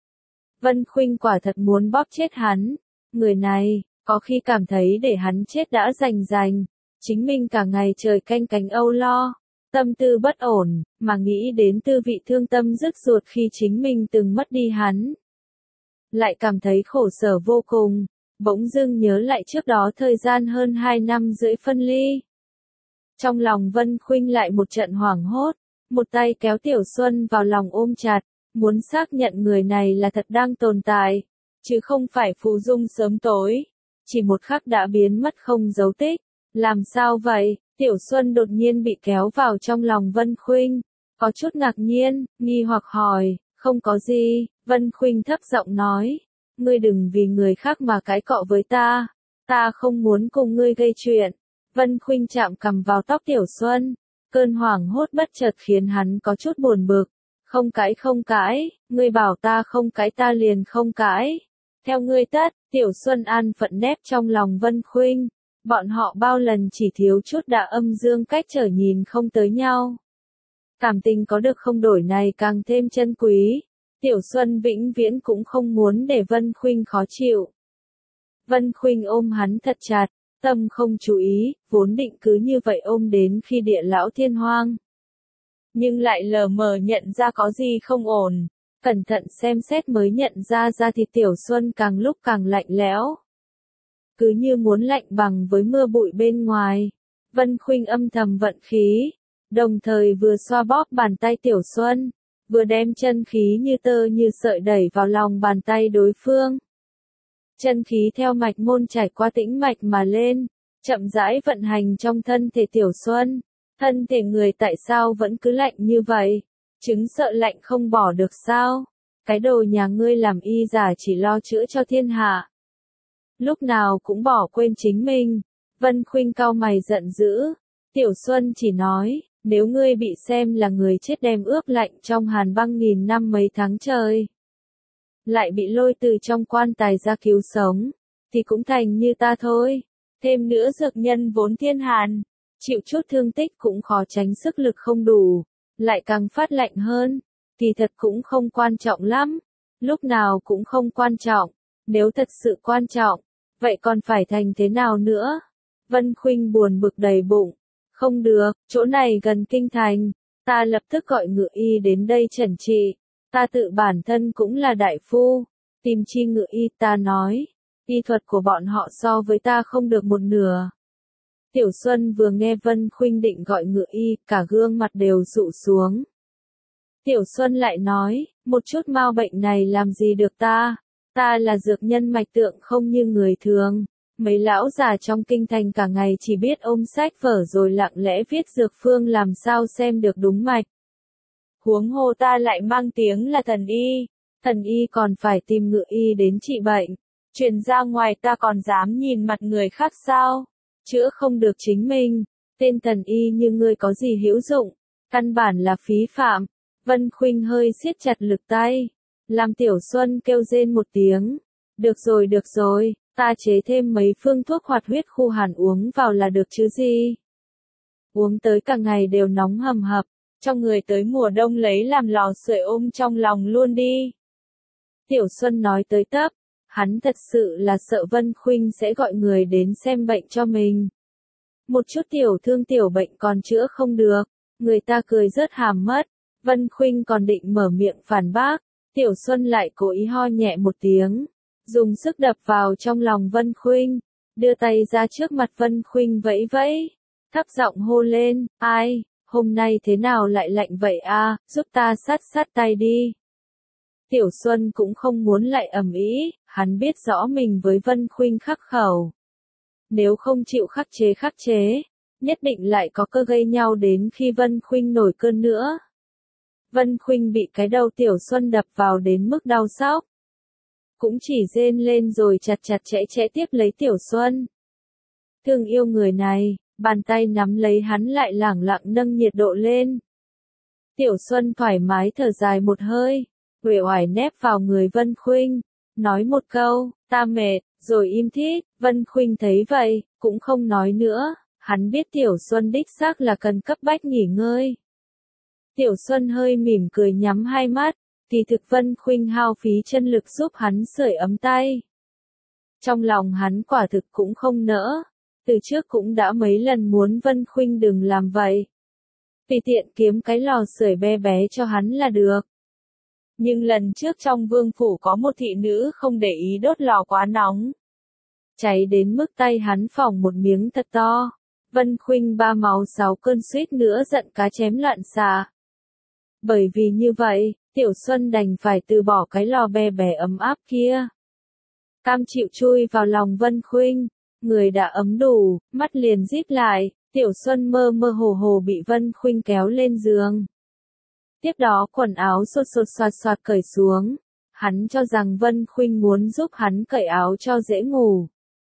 Vân Khuynh quả thật muốn bóp chết hắn. Người này, có khi cảm thấy để hắn chết đã rành rành. Chính mình cả ngày trời canh cánh âu lo. Tâm tư bất ổn, mà nghĩ đến tư vị thương tâm rứt ruột khi chính mình từng mất đi hắn. Lại cảm thấy khổ sở vô cùng, bỗng dưng nhớ lại trước đó thời gian hơn hai năm rưỡi phân ly. Trong lòng Vân Khuynh lại một trận hoảng hốt, một tay kéo Tiểu Xuân vào lòng ôm chặt, muốn xác nhận người này là thật đang tồn tại, chứ không phải phù dung sớm tối, chỉ một khắc đã biến mất không dấu tích. Làm sao vậy? Tiểu Xuân đột nhiên bị kéo vào trong lòng Vân Khuynh, có chút ngạc nhiên, nghi hoặc hỏi, không có gì. Vân Khuynh thấp giọng nói, ngươi đừng vì người khác mà cãi cọ với ta, ta không muốn cùng ngươi gây chuyện. Vân Khuynh chạm cằm vào tóc Tiểu Xuân, cơn hoảng hốt bất chợt khiến hắn có chút buồn bực. Không cãi không cãi, ngươi bảo ta không cãi ta liền không cãi. Theo ngươi tất. Tiểu Xuân an phận nép trong lòng Vân Khuynh, Bọn họ bao lần chỉ thiếu chút đã âm dương cách trở nhìn không tới nhau. Cảm tình có được không đổi này càng thêm chân quý. Tiểu Xuân vĩnh viễn cũng không muốn để Vân Khuynh khó chịu. Vân Khuynh ôm hắn thật chặt, tâm không chú ý, vốn định cứ như vậy ôm đến khi địa lão thiên hoang. Nhưng lại lờ mờ nhận ra có gì không ổn, cẩn thận xem xét mới nhận ra da thịt Tiểu Xuân càng lúc càng lạnh lẽo. Cứ như muốn lạnh bằng với mưa bụi bên ngoài. Vân Khuynh âm thầm vận khí, đồng thời vừa xoa bóp bàn tay Tiểu Xuân, vừa đem chân khí như tơ như sợi đẩy vào lòng bàn tay đối phương. Chân khí theo mạch môn trải qua tĩnh mạch mà lên, chậm rãi vận hành trong thân thể Tiểu Xuân. Thân thể người tại sao vẫn cứ lạnh như vậy? Chứng sợ lạnh không bỏ được sao? Cái đồ nhà ngươi làm y giả chỉ lo chữa cho thiên hạ. Lúc nào cũng bỏ quên chính mình. Vân Khuynh cau mày giận dữ. Tiểu Xuân chỉ nói, nếu ngươi bị xem là người chết đem ướp lạnh trong hàn băng nghìn năm mấy tháng trời, lại bị lôi từ trong quan tài ra cứu sống, thì cũng thành như ta thôi. Thêm nữa dược nhân vốn thiên hàn, chịu chút thương tích cũng khó tránh sức lực không đủ, lại càng phát lạnh hơn, thì thật cũng không quan trọng lắm. Lúc nào cũng không quan trọng, nếu thật sự quan trọng, vậy còn phải thành thế nào nữa? Vân Khuynh buồn bực đầy bụng. Không được, chỗ này gần kinh thành, ta lập tức gọi ngự y đến đây chẩn trị. Ta tự bản thân cũng là đại phu, tìm chi ngự y. Ta nói, y thuật của bọn họ so với ta không được một nửa. Tiểu Xuân vừa nghe Vân Khuynh định gọi ngự y, cả gương mặt đều dụ xuống. Tiểu Xuân lại nói, một chút mau bệnh này làm gì được ta, ta là dược nhân mạch tượng không như người thường. Mấy lão già trong kinh thành cả ngày chỉ biết ôm sách vở rồi lặng lẽ viết dược phương làm sao xem được đúng mạch. Huống hồ ta lại mang tiếng là thần y, thần y còn phải tìm ngự y đến trị bệnh. Truyền ra ngoài ta còn dám nhìn mặt người khác sao? Chữa không được chính mình, tên thần y như ngươi có gì hữu dụng, căn bản là phí phạm. Vân Khuynh hơi siết chặt lực tay, làm Tiểu Xuân kêu rên một tiếng. Được rồi được rồi, ta chế thêm mấy phương thuốc hoạt huyết khu hàn uống vào là được chứ gì. Uống tới cả ngày đều nóng hầm hập, trong người tới mùa đông lấy làm lò sưởi ôm trong lòng luôn đi. Tiểu Xuân nói tới tấp, hắn thật sự là sợ Vân Khuynh sẽ gọi người đến xem bệnh cho mình. Một chút tiểu thương tiểu bệnh còn chữa không được, người ta cười rớt hàm mất. Vân Khuynh còn định mở miệng phản bác, Tiểu Xuân lại cố ý ho nhẹ một tiếng, dùng sức đập vào trong lòng Vân Khuynh, đưa tay ra trước mặt Vân Khuynh vẫy vẫy, thấp giọng hô lên, ai, hôm nay thế nào lại lạnh vậy a, giúp ta sát sát tay đi. Tiểu Xuân cũng không muốn lại ầm ĩ, hắn biết rõ mình với Vân Khuynh khắc khẩu. Nếu không chịu khắc chế khắc chế, nhất định lại có cơ gây nhau đến khi Vân Khuynh nổi cơn nữa. Vân Khuynh bị cái đầu Tiểu Xuân đập vào đến mức đau xóc. Cũng chỉ rên lên rồi chặt chặt chẽ chẽ tiếp lấy Tiểu Xuân. Thương yêu người này, bàn tay nắm lấy hắn lại lẳng lặng nâng nhiệt độ lên. Tiểu Xuân thoải mái thở dài một hơi, uể oải nép vào người Vân Khuynh, nói một câu, ta mệt, rồi im thít. Vân Khuynh thấy vậy, cũng không nói nữa, hắn biết Tiểu Xuân đích xác là cần cấp bách nghỉ ngơi. Tiểu Xuân hơi mỉm cười nhắm hai mắt, thì thực Vân Khuynh hao phí chân lực giúp hắn sưởi ấm tay. Trong lòng hắn quả thực cũng không nỡ, từ trước cũng đã mấy lần muốn Vân Khuynh đừng làm vậy. Tùy tiện kiếm cái lò sưởi bé bé cho hắn là được. Nhưng lần trước trong vương phủ có một thị nữ không để ý đốt lò quá nóng. Cháy đến mức tay hắn phỏng một miếng thật to. Vân Khuynh ba máu sáu cơn suýt nữa giận cá chém loạn xạ. Bởi vì như vậy, Tiểu Xuân đành phải từ bỏ cái lò bé bé ấm áp kia. Cam chịu chui vào lòng Vân Khuynh, người đã ấm đủ, mắt liền díp lại, Tiểu Xuân mơ mơ hồ hồ bị Vân Khuynh kéo lên giường. Tiếp đó quần áo sột sột soạt soạt cởi xuống, hắn cho rằng Vân Khuynh muốn giúp hắn cởi áo cho dễ ngủ.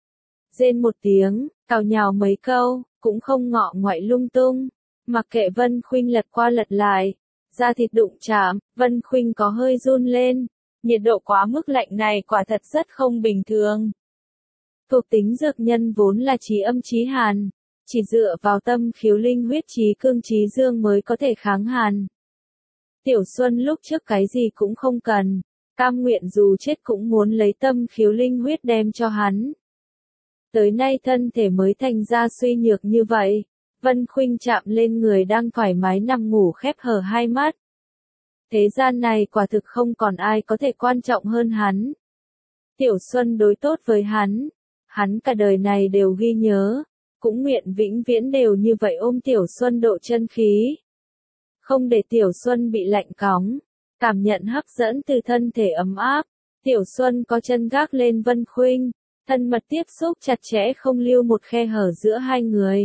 Rên một tiếng, cào nhào mấy câu, cũng không ngọ ngoại lung tung, mặc kệ Vân Khuynh lật qua lật lại, da thịt đụng chạm, Vân Khuynh có hơi run lên, nhiệt độ quá mức lạnh này quả thật rất không bình thường. Thuộc tính dược nhân vốn là trí âm trí hàn, chỉ dựa vào tâm khiếu linh huyết trí cương trí dương mới có thể kháng hàn. Tiểu Xuân lúc trước cái gì cũng không cần, cam nguyện dù chết cũng muốn lấy tâm khiếu linh huyết đem cho hắn. Tới nay thân thể mới thành ra suy nhược như vậy, Vân Khuynh chạm lên người đang thoải mái nằm ngủ khép hờ hai mắt. Thế gian này quả thực không còn ai có thể quan trọng hơn hắn. Tiểu Xuân đối tốt với hắn, hắn cả đời này đều ghi nhớ, cũng nguyện vĩnh viễn đều như vậy ôm Tiểu Xuân độ chân khí. Không để Tiểu Xuân bị lạnh cóng, cảm nhận hấp dẫn từ thân thể ấm áp, Tiểu Xuân có chân gác lên Vân Khuynh, thân mật tiếp xúc chặt chẽ không lưu một khe hở giữa hai người.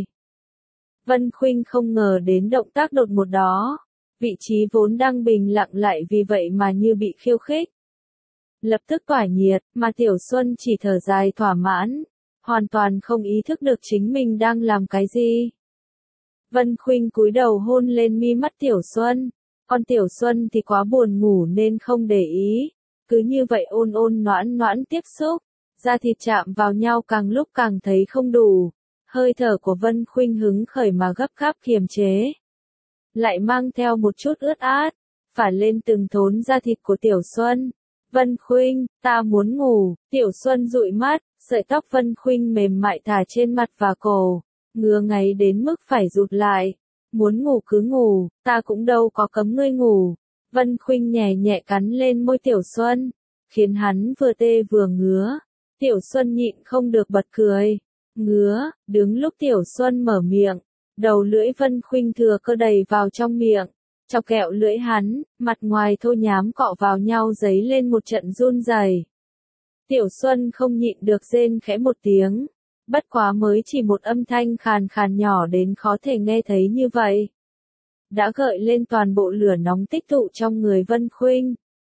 Vân Khuynh không ngờ đến động tác đột ngột đó, vị trí vốn đang bình lặng lại vì vậy mà như bị khiêu khích. Lập tức tỏa nhiệt, mà Tiểu Xuân chỉ thở dài thỏa mãn, hoàn toàn không ý thức được chính mình đang làm cái gì. Vân Khuynh cúi đầu hôn lên mi mắt Tiểu Xuân, còn Tiểu Xuân thì quá buồn ngủ nên không để ý, cứ như vậy ôn ôn noãn noãn tiếp xúc, da thịt chạm vào nhau càng lúc càng thấy không đủ, hơi thở của Vân Khuynh hứng khởi mà gấp gáp kiềm chế, lại mang theo một chút ướt át, phả lên từng thốn da thịt của Tiểu Xuân. Vân Khuynh, ta muốn ngủ, Tiểu Xuân dụi mắt, sợi tóc Vân Khuynh mềm mại thả trên mặt và cổ, ngứa ngáy đến mức phải rụt lại. Muốn ngủ cứ ngủ, ta cũng đâu có cấm ngươi ngủ. Vân Khuynh nhẹ nhẹ cắn lên môi Tiểu Xuân, khiến hắn vừa tê vừa ngứa. Tiểu Xuân nhịn không được bật cười. Ngứa, đứng lúc Tiểu Xuân mở miệng, đầu lưỡi Vân Khuynh thừa cơ đầy vào trong miệng, chọc kẹo lưỡi hắn, mặt ngoài thô nhám cọ vào nhau giấy lên một trận run rẩy. Tiểu Xuân không nhịn được rên khẽ một tiếng, bất quá mới chỉ một âm thanh khàn khàn nhỏ đến khó thể nghe thấy như vậy, đã gợi lên toàn bộ lửa nóng tích tụ trong người Vân Khuynh.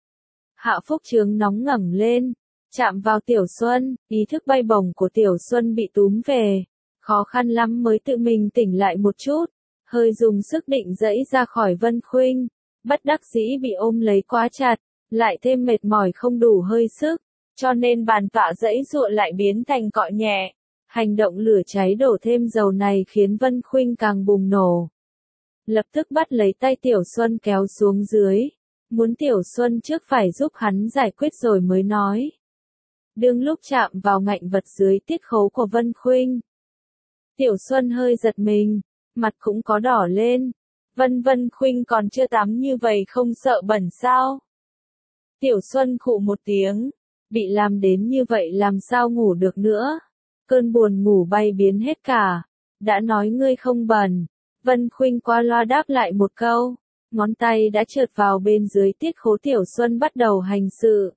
Hạ phúc trướng nóng ngẩng lên, chạm vào Tiểu Xuân, ý thức bay bổng của Tiểu Xuân bị túm về, khó khăn lắm mới tự mình tỉnh lại một chút, hơi dùng sức định dẫy ra khỏi Vân Khuynh, bất đắc dĩ bị ôm lấy quá chặt, lại thêm mệt mỏi không đủ hơi sức, cho nên bàn tọa dẫy dụa lại biến thành cọ nhẹ. Hành động lửa cháy đổ thêm dầu này khiến Vân Khuynh càng bùng nổ. Lập tức bắt lấy tay Tiểu Xuân kéo xuống dưới, muốn Tiểu Xuân trước phải giúp hắn giải quyết rồi mới nói. Đương lúc chạm vào ngạnh vật dưới tiết khấu của Vân Khuynh, Tiểu Xuân hơi giật mình, mặt cũng có đỏ lên. Vân Vân Khuynh còn chưa tắm như vậy không sợ bẩn sao? Tiểu Xuân khụ một tiếng, bị làm đến như vậy làm sao ngủ được nữa? Cơn buồn ngủ bay biến hết cả. Đã nói ngươi không bẩn. Vân Khuynh qua loa đáp lại một câu, ngón tay đã trượt vào bên dưới tiết khố Tiểu Xuân bắt đầu hành sự.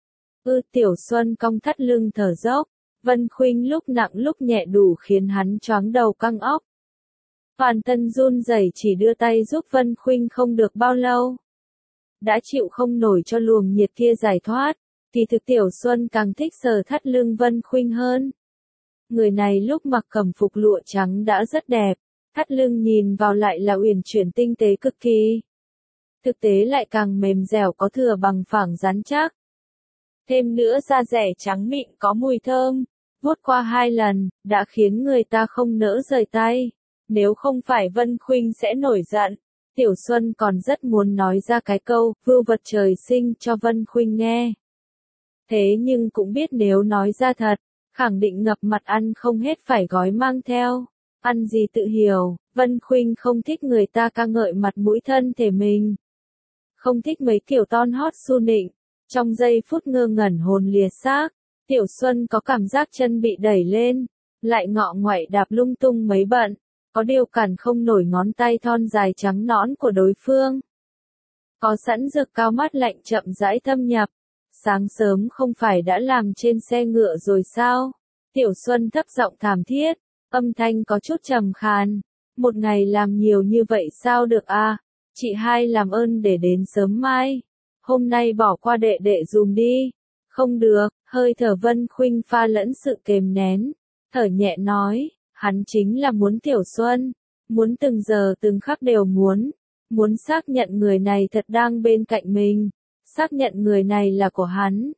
Ư Tiểu Xuân cong thắt lưng thở dốc, Vân Khuynh lúc nặng lúc nhẹ đủ khiến hắn choáng đầu căng óc. Toàn thân run rẩy chỉ đưa tay giúp Vân Khuynh không được bao lâu. Đã chịu không nổi cho luồng nhiệt kia giải thoát, thì thực Tiểu Xuân càng thích sờ thắt lưng Vân Khuynh hơn. Người này lúc mặc cẩm phục lụa trắng đã rất đẹp, thắt lưng nhìn vào lại là uyển chuyển tinh tế cực kỳ. Thực tế lại càng mềm dẻo có thừa bằng phẳng rắn chắc. Thêm nữa da dẻ trắng mịn có mùi thơm, vuốt qua hai lần, đã khiến người ta không nỡ rời tay. Nếu không phải Vân Khuynh sẽ nổi giận, Tiểu Xuân còn rất muốn nói ra cái câu, vưu vật trời sinh cho Vân Khuynh nghe. Thế nhưng cũng biết nếu nói ra thật, khẳng định ngập mặt ăn không hết phải gói mang theo. Ăn gì tự hiểu, Vân Khuynh không thích người ta ca ngợi mặt mũi thân thể mình. Không thích mấy kiểu ton hót su nịnh. Trong giây phút ngơ ngẩn hồn lìa xác, Tiểu Xuân có cảm giác chân bị đẩy lên, lại ngọ ngoại đạp lung tung mấy bận, có điều cản không nổi ngón tay thon dài trắng nõn của đối phương. Có sẵn dược cao mát lạnh chậm rãi thâm nhập, sáng sớm không phải đã làm trên xe ngựa rồi sao? Tiểu Xuân thấp giọng thảm thiết, âm thanh có chút trầm khàn, một ngày làm nhiều như vậy sao được à? Chị hai làm ơn để đến sớm mai. Hôm nay bỏ qua đệ đệ dùm đi. Không được, hơi thở Vân Khuynh pha lẫn sự kềm nén. Thở nhẹ nói, hắn chính là muốn Tiểu Xuân. Muốn từng giờ từng khắc đều muốn. Muốn xác nhận người này thật đang bên cạnh mình. Xác nhận người này là của hắn.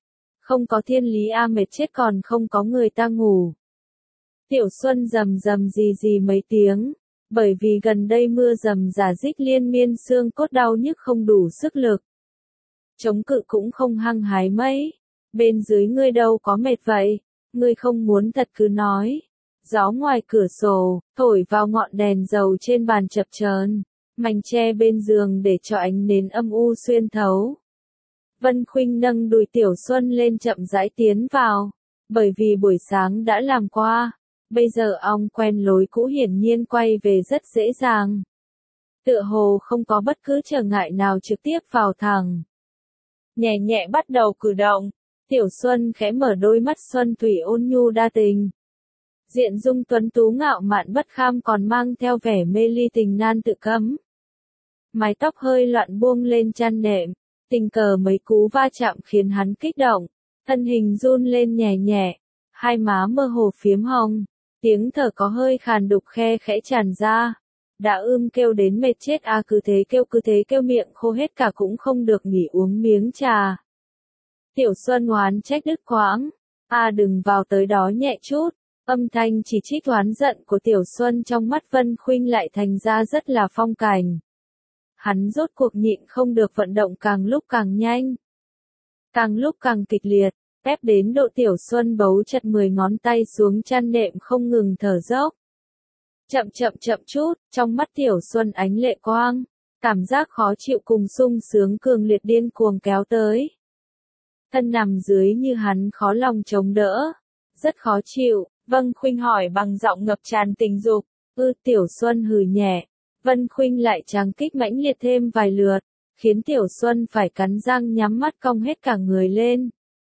Không có thiên lý a, mệt chết còn không có người ta ngủ. Tiểu Xuân rầm rầm rì rì mấy tiếng, bởi vì gần đây mưa rầm rả rích liên miên, xương cốt đau nhức không đủ sức lực. Chống cự cũng không hăng hái mấy. Bên dưới ngươi đâu có mệt vậy, ngươi không muốn thật cứ nói. Gió ngoài cửa sổ, thổi vào ngọn đèn dầu trên bàn chập chờn, mảnh tre bên giường để cho ánh nến âm u xuyên thấu. Vân Khuynh nâng đùi Tiểu Xuân lên chậm rãi tiến vào, bởi vì buổi sáng đã làm qua, bây giờ ong quen lối cũ hiển nhiên quay về rất dễ dàng. Tựa hồ không có bất cứ trở ngại nào trực tiếp vào thẳng. Nhẹ nhẹ bắt đầu cử động, Tiểu Xuân khẽ mở đôi mắt xuân thủy ôn nhu đa tình. Diện dung tuấn tú ngạo mạn bất kham còn mang theo vẻ mê ly tình nan tự cấm. Mái tóc hơi loạn buông lên chăn nệm, tình cờ mấy cú va chạm khiến hắn kích động, thân hình run lên nhẹ nhẹ, hai má mơ hồ phiếm hồng, tiếng thở có hơi khàn đục khe khẽ tràn ra. Đã ưm kêu đến mệt chết à, cứ thế kêu cứ thế kêu miệng khô hết cả cũng không được nghỉ uống miếng trà. Tiểu Xuân oán trách đứt quãng, à đừng vào tới đó nhẹ chút. Âm thanh chỉ trích oán giận của Tiểu Xuân trong mắt Vân Khuynh lại thành ra rất là phong cảnh. Hắn rốt cuộc nhịn không được, vận động càng lúc càng nhanh, càng lúc càng kịch liệt, ép đến độ Tiểu Xuân bấu chặt mười ngón tay xuống chăn nệm không ngừng thở dốc. Chậm chậm chậm chút, trong mắt Tiểu Xuân ánh lệ quang, cảm giác khó chịu cùng sung sướng cường liệt điên cuồng kéo tới. Thân nằm dưới như hắn khó lòng chống đỡ, rất khó chịu. Vân Khuynh hỏi bằng giọng ngập tràn tình dục. Ư, Tiểu Xuân hừ nhẹ. Vân Khuynh lại trắng kích mãnh liệt thêm vài lượt, khiến Tiểu Xuân phải cắn răng nhắm mắt cong hết cả người lên.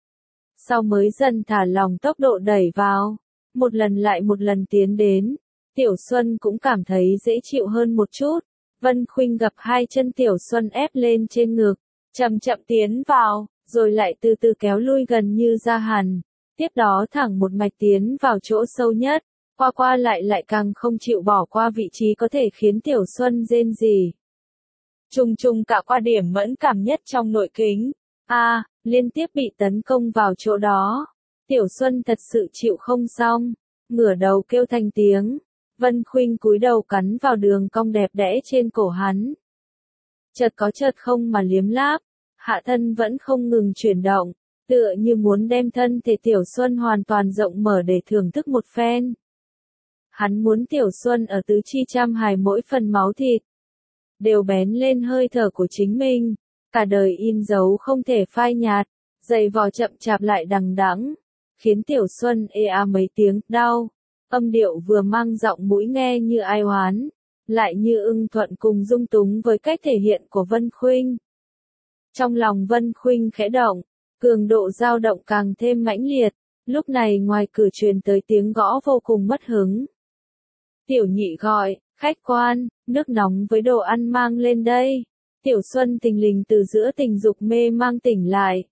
Sau mới dần thả lỏng tốc độ đẩy vào, một lần lại một lần tiến đến. Tiểu Xuân cũng cảm thấy dễ chịu hơn một chút. Vân Khuynh gập hai chân Tiểu Xuân ép lên trên ngực, chậm chậm tiến vào, rồi lại từ từ kéo lui gần như ra hẳn. Tiếp đó thẳng một mạch tiến vào chỗ sâu nhất, qua qua lại lại càng không chịu bỏ qua vị trí có thể khiến Tiểu Xuân rên rỉ. Trùng trùng cả qua điểm mẫn cảm nhất trong nội kính. A, à, liên tiếp bị tấn công vào chỗ đó. Tiểu Xuân thật sự chịu không xong, ngửa đầu kêu thành tiếng. Vân Khuynh cúi đầu cắn vào đường cong đẹp đẽ trên cổ hắn. Chợt có chợt không mà liếm láp, hạ thân vẫn không ngừng chuyển động, tựa như muốn đem thân thể Tiểu Xuân hoàn toàn rộng mở để thưởng thức một phen. Hắn muốn Tiểu Xuân ở tứ chi trăm hài mỗi phần máu thịt đều bén lên hơi thở của chính mình, cả đời in dấu không thể phai nhạt, dày vò chậm chạp lại đằng đẵng, khiến Tiểu Xuân ê a mấy tiếng đau. Âm điệu vừa mang giọng mũi nghe như ai oán, lại như ưng thuận cùng dung túng với cách thể hiện của Vân Khuynh. Trong lòng Vân Khuynh khẽ động, cường độ dao động càng thêm mãnh liệt, lúc này ngoài cửa truyền tới tiếng gõ vô cùng mất hứng. Tiểu Nhị gọi, khách quan, nước nóng với đồ ăn mang lên đây. Tiểu Xuân thình lình từ giữa tình dục mê mang tỉnh lại.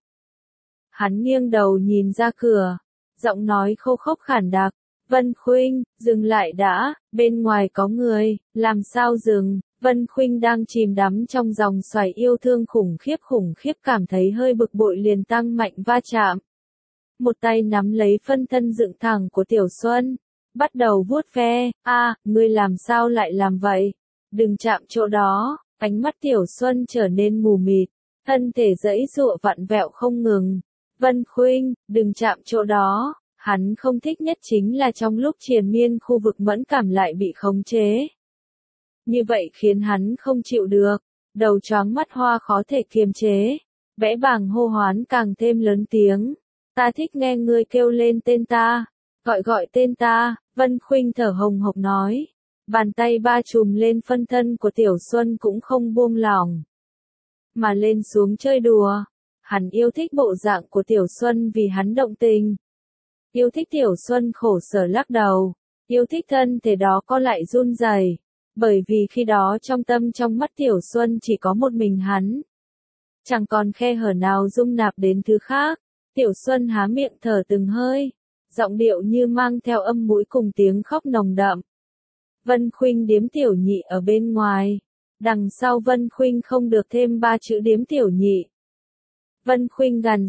Hắn nghiêng đầu nhìn ra cửa, giọng nói khô khốc khản đặc. Vân Khuynh, dừng lại đã, bên ngoài có người. Làm sao dừng? Vân Khuynh đang chìm đắm trong dòng xoáy yêu thương khủng khiếp khủng khiếp, cảm thấy hơi bực bội liền tăng mạnh va chạm. Một tay nắm lấy phân thân dựng thẳng của Tiểu Xuân, bắt đầu vuốt ve. A, ngươi làm sao lại làm vậy? Đừng chạm chỗ đó. Ánh mắt Tiểu Xuân trở nên mù mịt, thân thể giãy giụa vặn vẹo không ngừng. Vân Khuynh, đừng chạm chỗ đó. Hắn không thích nhất chính là trong lúc triền miên khu vực mẫn cảm lại bị khống chế. Như vậy khiến hắn không chịu được, đầu choáng mắt hoa khó thể kiềm chế. Bẽ bàng hô hoán càng thêm lớn tiếng. Ta thích nghe ngươi kêu lên tên ta, gọi gọi tên ta. Vân Khuynh thở hồng hộc nói. Bàn tay ba chùm lên phân thân của Tiểu Xuân cũng không buông lỏng, mà lên xuống chơi đùa. Hắn yêu thích bộ dạng của Tiểu Xuân vì hắn động tình. Yêu thích Tiểu Xuân khổ sở lắc đầu, yêu thích thân thể đó co lại run rẩy, bởi vì khi đó trong tâm trong mắt Tiểu Xuân chỉ có một mình hắn. Chẳng còn khe hở nào dung nạp đến thứ khác. Tiểu Xuân há miệng thở từng hơi, giọng điệu như mang theo âm mũi cùng tiếng khóc nồng đậm. Vân Khuynh điếm Tiểu Nhị ở bên ngoài. Đằng sau Vân Khuynh không được thêm ba chữ điếm Tiểu Nhị. Vân Khuynh gằn giọng,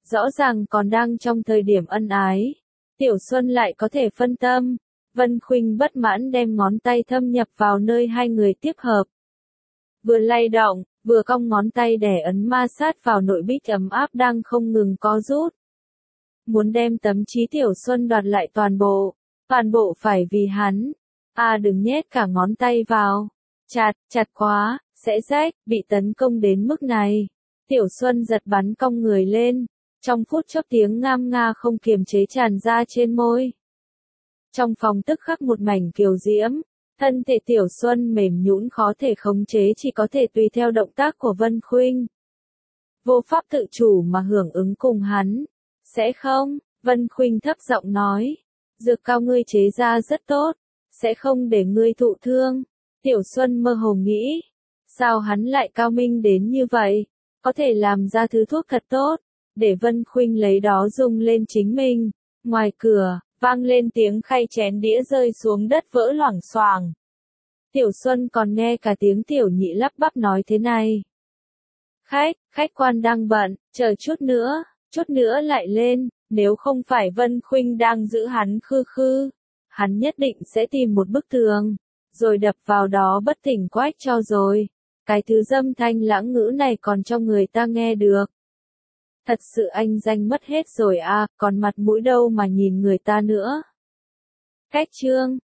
rõ ràng còn đang trong thời điểm ân ái. Tiểu Xuân lại có thể phân tâm. Vân Khuynh bất mãn đem ngón tay thâm nhập vào nơi hai người tiếp hợp. Vừa lay động, vừa cong ngón tay đè ấn ma sát vào nội bích ấm áp đang không ngừng co rút. Muốn đem tấm trí Tiểu Xuân đoạt lại toàn bộ. Toàn bộ phải vì hắn. À đừng nhét cả ngón tay vào. Chặt, chặt quá, sẽ rách, bị tấn công đến mức này. Tiểu Xuân giật bắn cong người lên. Trong phút chốc tiếng ngam nga không kiềm chế tràn ra trên môi. Trong phòng tức khắc một mảnh kiều diễm. Thân thể Tiểu Xuân mềm nhũn khó thể khống chế, chỉ có thể tùy theo động tác của Vân Khuynh. Vô pháp tự chủ mà hưởng ứng cùng hắn. Sẽ không, Vân Khuynh thấp giọng nói. Dược cao ngươi chế ra rất tốt. Sẽ không để ngươi thụ thương. Tiểu Xuân mơ hồ nghĩ. Sao hắn lại cao minh đến như vậy? Có thể làm ra thứ thuốc thật tốt. Để Vân Khuynh lấy đó dùng lên chính mình. Ngoài cửa, vang lên tiếng khay chén đĩa rơi xuống đất vỡ loảng xoảng. Tiểu Xuân còn nghe cả tiếng Tiểu Nhị lắp bắp nói thế này. Khách, khách quan đang bận, chờ chút nữa, chút nữa lại lên, nếu không phải Vân Khuynh đang giữ hắn khư khư. Hắn nhất định sẽ tìm một bức tường, rồi đập vào đó bất tỉnh quách cho rồi. Cái thứ dâm thanh lãng ngữ này còn cho người ta nghe được. Thật sự anh danh mất hết rồi à, còn mặt mũi đâu mà nhìn người ta nữa. Cách chương